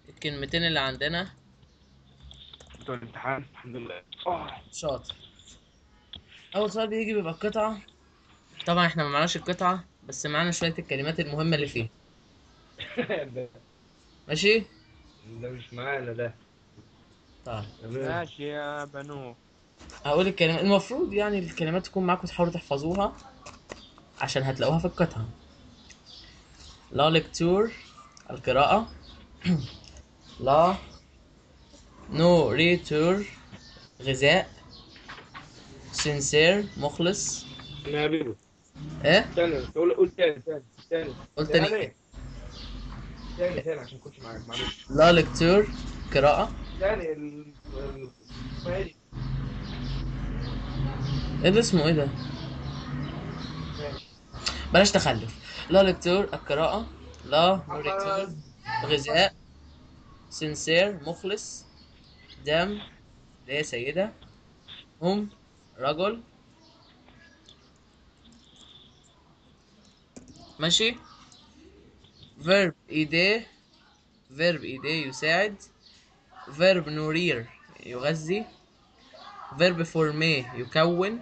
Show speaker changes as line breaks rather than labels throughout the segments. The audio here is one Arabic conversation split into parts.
الكلمتين اللي عندنا.
بتوع الامتحان الحمد لله.
شاطر. اول سؤال بيجي بيبقى القطعه. طبعا احنا ما معناش القطعه، بس معانا شويه الكلمات المهمه اللي فيها.
ده
ماشي.
ده مش معانا ده.
طيب
تمام.
ماشي يا بنو.
هقول الكلمات. المفروض يعني الكلمات تكون معاكم تحاولوا تحفظوها عشان هتلاقوها في القطعه. لا لكتور، القراءه. لا نوريتور، غذاء. سينسير، مخلص.
انا هبيبه.
ايه؟
تاني قول تاني.
قلت تاني ايه؟
تاني تاني عشان كنتش معاك معلش.
لا لكتور، قراءة.
تاني اسمها ايه دي؟
ايه ده اسمه ايه ده؟
ماشي.
بلاش تخلف. لا لكتور، القراءة. لا نوريتور،
محمد.
غذاء. سينسير، مخلص. دام، اللي هي سيدة. هم، رجل. ماشي. فيرب ايديه، فيرب ايديه يساعد. فيرب نورير، يغذي. فيرب فورميه، يكون.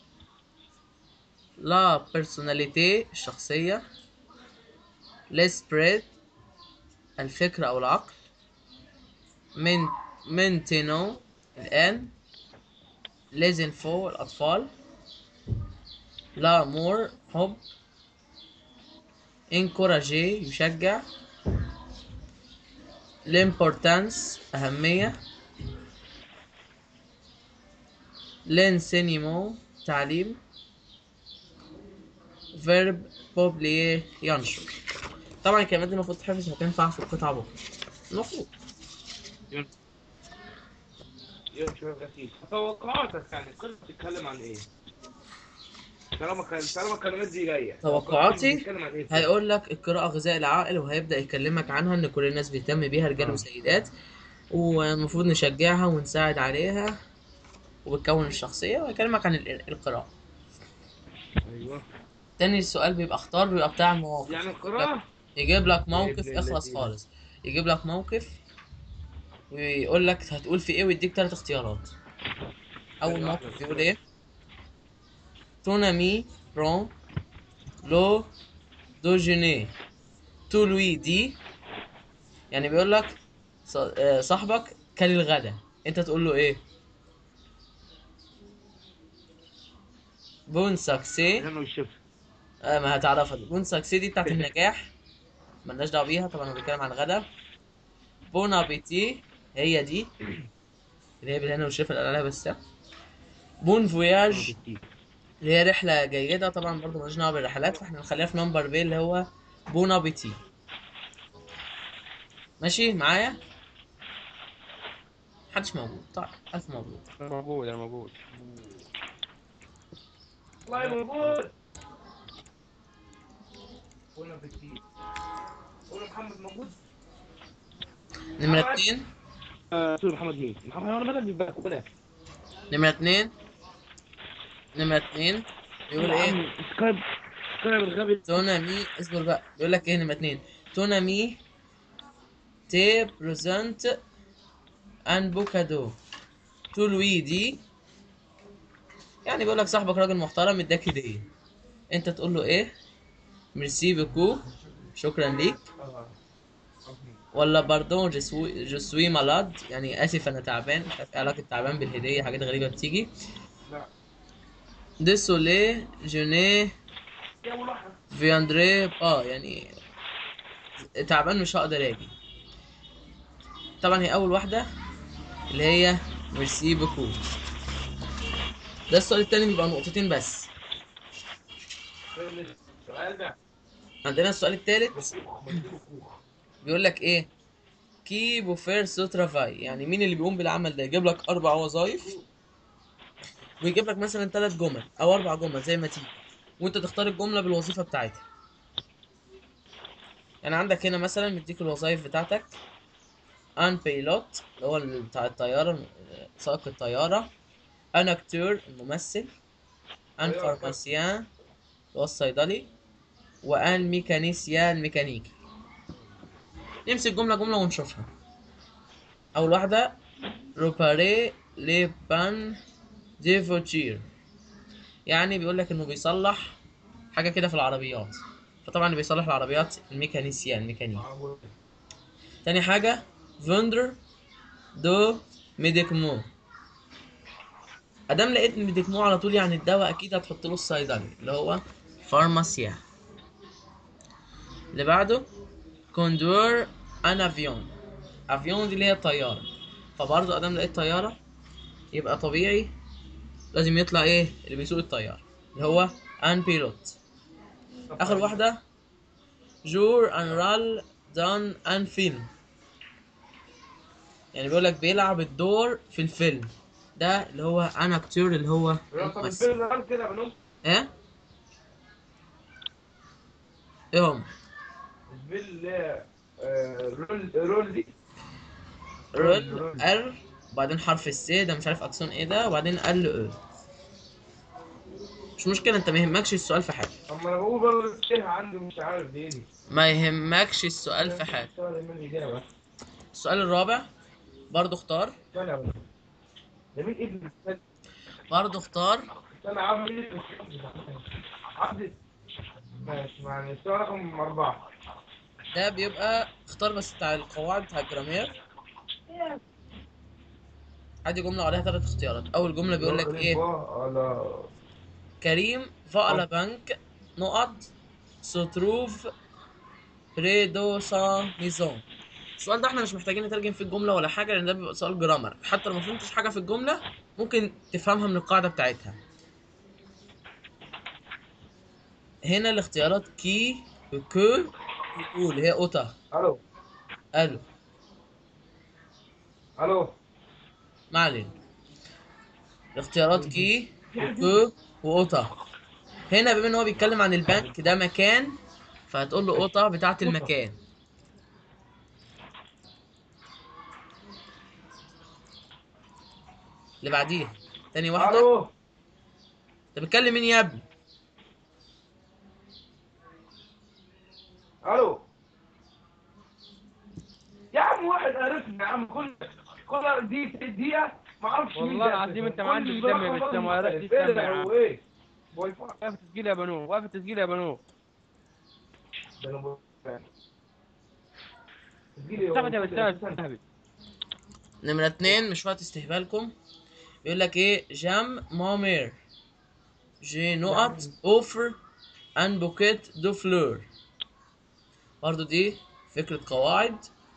لا بيرسوناليتي، الشخصية. لسبريد، الفكرة أو العقل. من منتينو، الآن. ليزنفو، الأطفال. لامور، حب. انكوراجي، يشجع. لامبورتانس، أهمية. لانسينيمو، تعليم. فيرب بوبليي، ينشر. طبعا الكلمات دي المفروض تحفظ، هتنفع في القطعة بكرة المفروض.
يوم شوية غسيل توقعاتك يعني القصة بتتكلم عن ايه؟ طالما الكلمات دي جاية توقعاتك
توقعاتي
بتتكلم عن ايه القصة؟
هيقول لك القراءة غذاء العقل، وهيبدأ يكلمك عنها إن كل الناس بيهتم بيها، رجال
اه.
وسيدات، والمفروض نشجعها ونساعد عليها، وبتكون الشخصية، ويكلمك عن القراءة.
ايوه.
تاني سؤال بيبقى اختار، بيبقى بتاع المواقف.
يعني
يجيب لك
القراءة.
يجيب لك
يا ابن
موقف اخلص
اللذينة.
خالص. يجيب لك موقف ويقول لك هتقول في ايه، ويديك ثلاث اختيارات. اول
ثانية واحدة
موقف
بس
بيقول
كده.
ايه؟ تونامي برون لو دوجيني تو لوي دي. يعني بيقول لك صاحبك كل الغدا، انت تقول له ايه؟ بون ساكسي.
بالهنا والشفا.
ما هتعرفها دي. بون ساكسي دي بتاعت النجاح، ملناش دعوه بيها، طبعا هو بيتكلم عن الغدا. بون ابيتي، هي دي اللي هي بالهنا والشفا اللي قال عليها بس. بون
اه
فوياج،
بتي.
اللي هي رحلة جيدة، طبعا برضو مالناش دعوة بالرحلات، فاحنا نخليها في نمبر بي اللي هو بون ابيتي. ماشي معايا؟ محدش موجود. طيب ألف مبروك.
انا موجود انا موجود.
والله موجود. قلنا بتي. قلنا محمد موجود.
نمرة
محمد.
اتنين.
سوري محمد مين؟ محمد انا بدل بالبلكونة.
نمرة اتنين. نمرة اتنين بيقول
يا
ايه؟
عم سكايب. سكايب الغبي.
تونامي، اصبر بقى، بيقول لك ايه نمرة اتنين؟ تونامي تي بريزنت ان بوكادو تو لوي دي. يعني بيقول لك صاحبك راجل محترم اداك هدية، انت تقول له ايه؟ ميرسي بكو، شكرا ليك.
اه.
ولا باردون جو سوي مالاد، يعني اسف انا تعبان. مش عارف ايه علاقه تعبان بالهديه، حاجات غريبه بتيجي.
لا.
ديسولي جوني
يا ابو لحظة.
فياندري با، يعني تعبان مش هقدر اجي. طبعا هي اول واحده اللي هي ميرسي بوكو. ده السؤال التاني بيبقى نقطتين بس.
السؤال ده.
عندنا السؤال التالت
بكوخ ميرسي بكوخ.
بيقول لك ايه؟ كي بوفير سو ترافاي، يعني مين اللي بيقوم بالعمل ده؟ يجيب لك اربع وظائف، ويجيب لك مثلا ثلاث جمل او اربع جمل زي ما تيجي، وانت تختار الجمله بالوظيفه بتاعتها. يعني عندك هنا مثلا مديك الوظائف بتاعتك. ان بيلوت، اللي هو بتاع الطيارة، سائق الطيارة. ان اكتور، الممثل. ان
طيارة طيارة.
فارماسيان، اللي هو الصيدلي. وان ميكانيسيا، الميكانيكي. نمسك جملة جملة ونشوفها. اول واحده روباري لي بان دي فوتشير، يعني بيقول لك انه بيصلح حاجه كده في العربيات، فطبعا اللي بيصلح العربيات الميكانيسيان ميكانيك. تاني حاجه فوندر دو ميديكمو، ادام لقيت ميديكمو على طول يعني الدواء اكيد هتحط له الصيدلي اللي هو فارماسيا. اللي بعده كوندور ان افيون، افيون دي اللي هي طياره، فبرضه ادام لقيت طياره يبقى طبيعي لازم يطلع ايه اللي بيسوق الطياره اللي هو ان بيلوت. اخر واحده جور ان رال دان ان فيلم، يعني بيقول لك بيلعب الدور في الفيلم، ده اللي هو ان اكتور اللي هو
طب
الممثل.
الفيلم ده كده يا بنو.
ايه ايه هم
الفيلم اللي هي رول دي.
رول
رول.
ار، وبعدين حرف السي ده مش عارف اكسون ايه ده، وبعدين ال او. مش مشكله، انت ما يهمكش السؤال في حاجه،
اما انا بقول برضه السيرة عندي مش عارف دي ايه.
ما يهمكش السؤال
انا
في
مش
حاجه.
مستوعب من الاجابه.
السؤال الرابع برضو اختار،
استنى يا بنو. ده مين ابن الفيلم؟
برضو اختار.
استنى يا عم، مين ابن الفيلم؟ عبد. ماشي، يعني السؤال رقم 4.
ده بيبقى اختار بس بتاع القواعد بتاع الجرامير، عادي جمله عليها ثلاث اختيارات. اول جمله بيقول لك
غريب
ايه؟
على.
كريم فأل بنك نقط ستروف بري دو سان ميزون. السؤال ده احنا مش محتاجين نترجم في الجملة ولا حاجة، لأن ده بيبقى سؤال جرامر، حتى لو ما فهمتش حاجة في الجملة ممكن تفهمها من القاعدة بتاعتها. هنا الاختيارات كي وكو وكو اللي هي اوتا.
الو.
الو.
الو.
ما علينا. الاختيارات كي وكو واوتا. هنا بما ان هو بيتكلم عن البنك ده مكان، فهتقول له اوتا بتاعت المكان. اللي بعديها تاني واحدة.
الو.
انت بتكلم مين يا ابني؟
الو. يا عم واحد عرفني يا عم، كل دقيقة ما اعرفش مين
والله
ده
العظيم
اساسا،
انت ما عندك
كل
دم يا
رقم
بسام ولا رأس
مختلف. ايه
الدم
ده
يا عم.
هو ايه؟ واي فاي.
واقف تسجيل يا بنو، واقف تسجيل يا بنو.
ده انا تجيلي
استعبد
هو
يا
كده
بسام
اساسا.
استعبد.
نمرة اتنين مش وقت استهبالكم. بيقول لك ايه؟ جام مامير جي
يا
نقط
عم
اوفر ان بوكيت دو فلور، برضو دي فكرة قواعد.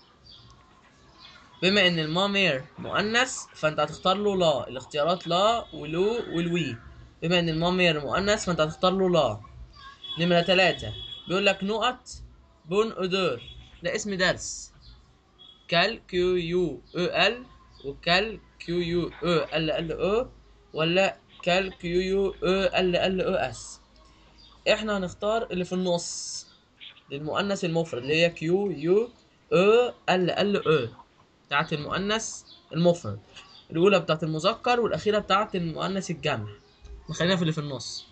بما ان المامير مؤنث فانت هتختار له لا، الاختيارات لا ولو والوي. بما ان المامير مؤنث فانت هتختار له لا. نمرة تلاتة بيقول لك نقط بون اودور، ده اسم درس. كال كيو يو او ال وكال كيو يو او ال ال او، ولا كال كيو يو او ال ال او اس. احنا هنختار اللي في النص للمؤنث المفرد اللي هي كيو يو او ال ال او، بتاعت المؤنث المفرد. الاولى بتاعت المذكر والاخيره بتاعت المؤنث الجمع. خلينا في اللي في النص.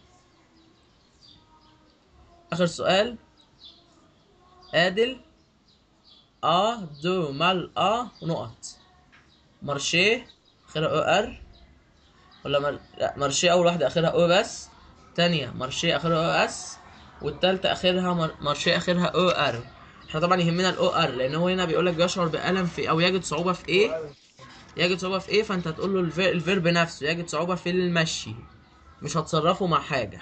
اخر سؤال. ادل ا دو مال ا نقط مارشيه اخرها او ار، ولا لا مارشيه اول واحده اخرها او بس، تانية مارشيه اخرها او اس، والتالتة اخرها مارشيه اخرها او ار. احنا طبعا يهمنا الاو ار لان هو هنا بيقول لك بيشعر بالم في او يجد صعوبه في ايه.
سؤال.
يجد صعوبه في ايه، فانت هتقول له الفيرب نفسه يجد صعوبه في المشي، مش هتصرفه مع حاجه.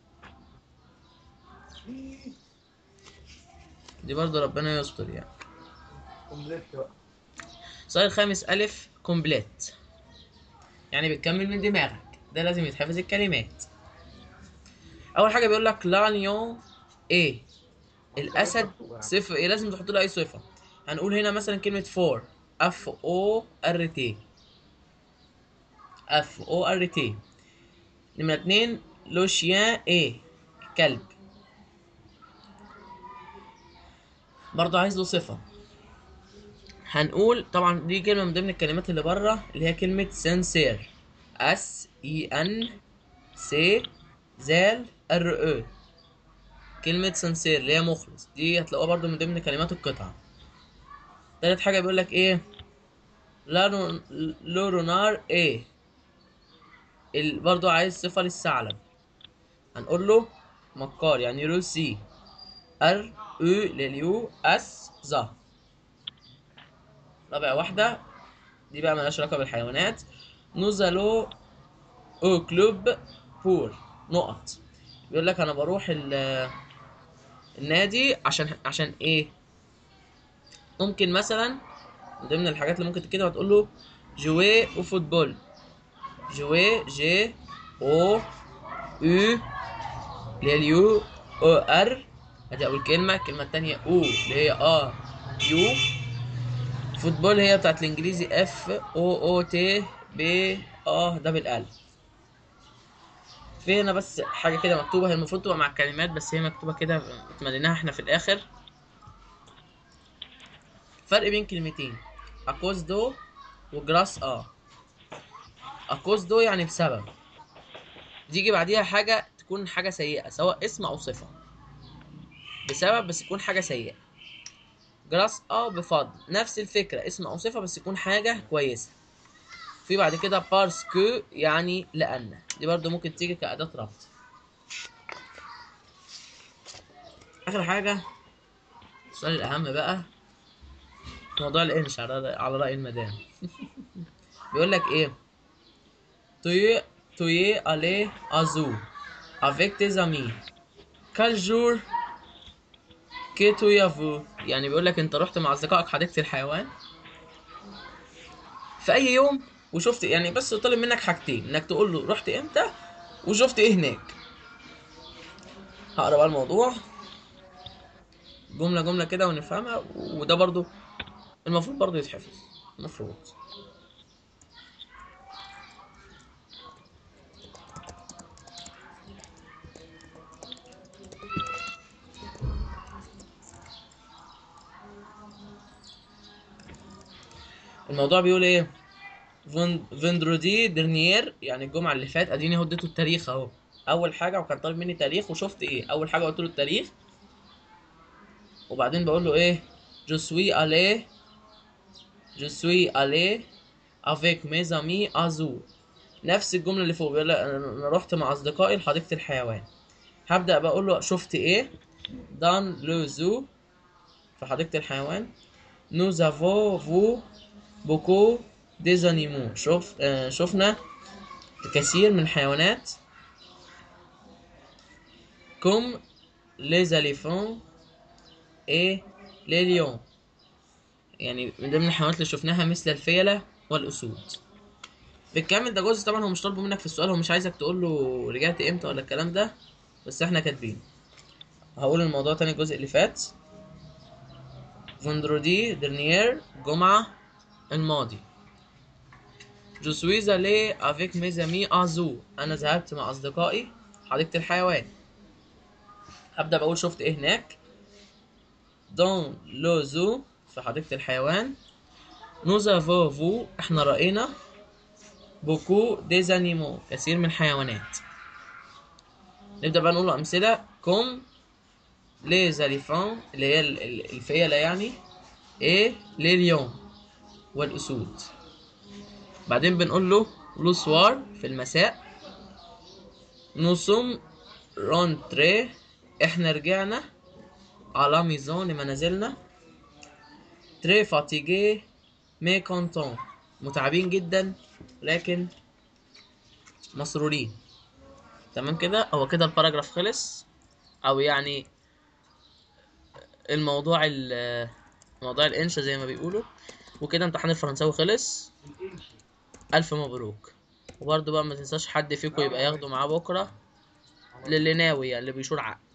دي برضه ربنا يستر يعني.
كومبليت بقى.
السؤال الخامس الف كومبليت، يعني بتكمل من دماغك، ده لازم يتحفظ الكلمات. اول حاجه بيقول لك لانيون ايه،
كلمات
الاسد
مكتوبة يعني.
صفه ايه، لازم تحط له اي صفه. هنقول هنا مثلا كلمه فور، اف او ار تي، اف او ار تي. نمرة اتنين لو شيان ايه، كلب، برضه عايز له صفة. هنقول طبعا دي كلمة من ضمن الكلمات اللي بره اللي هي كلمة سنسير، اس اي ان سي زال ار او. كلمة سنسير اللي هي مخلص دي هتلاقوها برضه من ضمن كلمات القطعة. تالت حاجة بيقول لك ايه؟ لو رونار ايه. برضو عايز صفة للثعلب، هنقول له مكار يعني روسي. ار او لليو اس ظا. رابع واحدة دي بقى ملهاش علاقة بالحيوانات. نوزالو او كلوب بور نقط. بيقول لك انا بروح النادي عشان ايه. ممكن مثلا من ضمن الحاجات اللي ممكن تكتبها هتقول له جوي او فوتبول. جوي جي او يو لليو او ار. ادي اول كلمة. الكلمة التانية او اللي هي يو. فوتبول هي بتاعت الانجليزي اف او تي بي دبل ال. في هنا بس حاجة كده مكتوبة، هي المفروض تبقى مع الكلمات بس هي مكتوبة كده اتمليناها احنا في الآخر. فرق بين كلمتين أكوز دو وجراس أكوز دو يعني بسبب، تيجي بعديها حاجة تكون حاجة سيئة سواء اسم أو صفة. بسبب بس يكون حاجة سيئة. جراس بفضل نفس الفكرة، اسم أو صفة بس يكون حاجة كويسة. في بعد كده بارسكو يعني لأن، دي برضو ممكن تيجي كأداة ربط. آخر حاجة السؤال الأهم بقى، موضوع الإنش على رأي المدام. بيقول لك إيه؟ Tu es allé à zoo avec tes amis. Quel jour que tu y as vu؟ يعني بيقول لك أنت رحت مع أصدقائك حديقة الحيوان في أي يوم وشفت، يعني بس طالب منك حاجتين إنك تقول له رحت إمتى وشفت إيه هناك. هقرا بقى الموضوع جملة جملة كده ونفهمها، وده برضو المفروض برضو يتحفظ المفروض. الموضوع بيقول ايه؟ فندرودي درنيير يعني الجمعة اللي فات. اديني هديته التاريخ اهو. اول حاجة وكان طالب مني تاريخ وشفت ايه. اول حاجة قلت له التاريخ، وبعدين بقول له ايه؟ جو سوي الي جو سوي الي افيك ميز امي ازو. نفس الجملة اللي فوق، بيقول لك انا رحت مع اصدقائي لحديقة الحيوان. هبدأ بقول له شفت ايه؟ دان لو زو في حديقة الحيوان. nous avons vu beaucoup des animaux. شفنا الكثير من الحيوانات. comme les éléphants et les lions يعني من ضمن الحيوانات اللي شفناها مثل الفيلة والأسود. بالكامل ده جزء طبعا هو مش طالبه منك في السؤال، هو مش عايزك تقول له رجعت امتى ولا الكلام ده، بس احنا كاتبين. هقول الموضوع تاني الجزء اللي فات. فندرودي درنيير جمعة الماضي. جو سويز allé avec mes amis à zoo. أنا ذهبت مع أصدقائي حديقة الحيوان. هبدأ بقول شفت إيه هناك. dans le zoo في حديقة الحيوان. nous avons vu إحنا رأينا beaucoup des animaux كثير من الحيوانات. نبدأ بقى نقول أمثلة comme les éléphants اللي هي الفيلة يعني et les lions والأسود. بعدين بنقول له le soir في المساء. nous sommes rentrés إحنا رجعنا على ميزون لمنازلنا. très fatigué mais content متعبين جدا لكن مسرورين. تمام كده. هو كده الباراجراف خلص، او يعني موضوع الانشا زي ما بيقولوا. وكده امتحان الفرنساوي خلص. الف مبروك. وبرضه بقى ما تنساش حد فيكم يبقى ياخده معاه بكره للي ناوي، اللي بيشور عقل.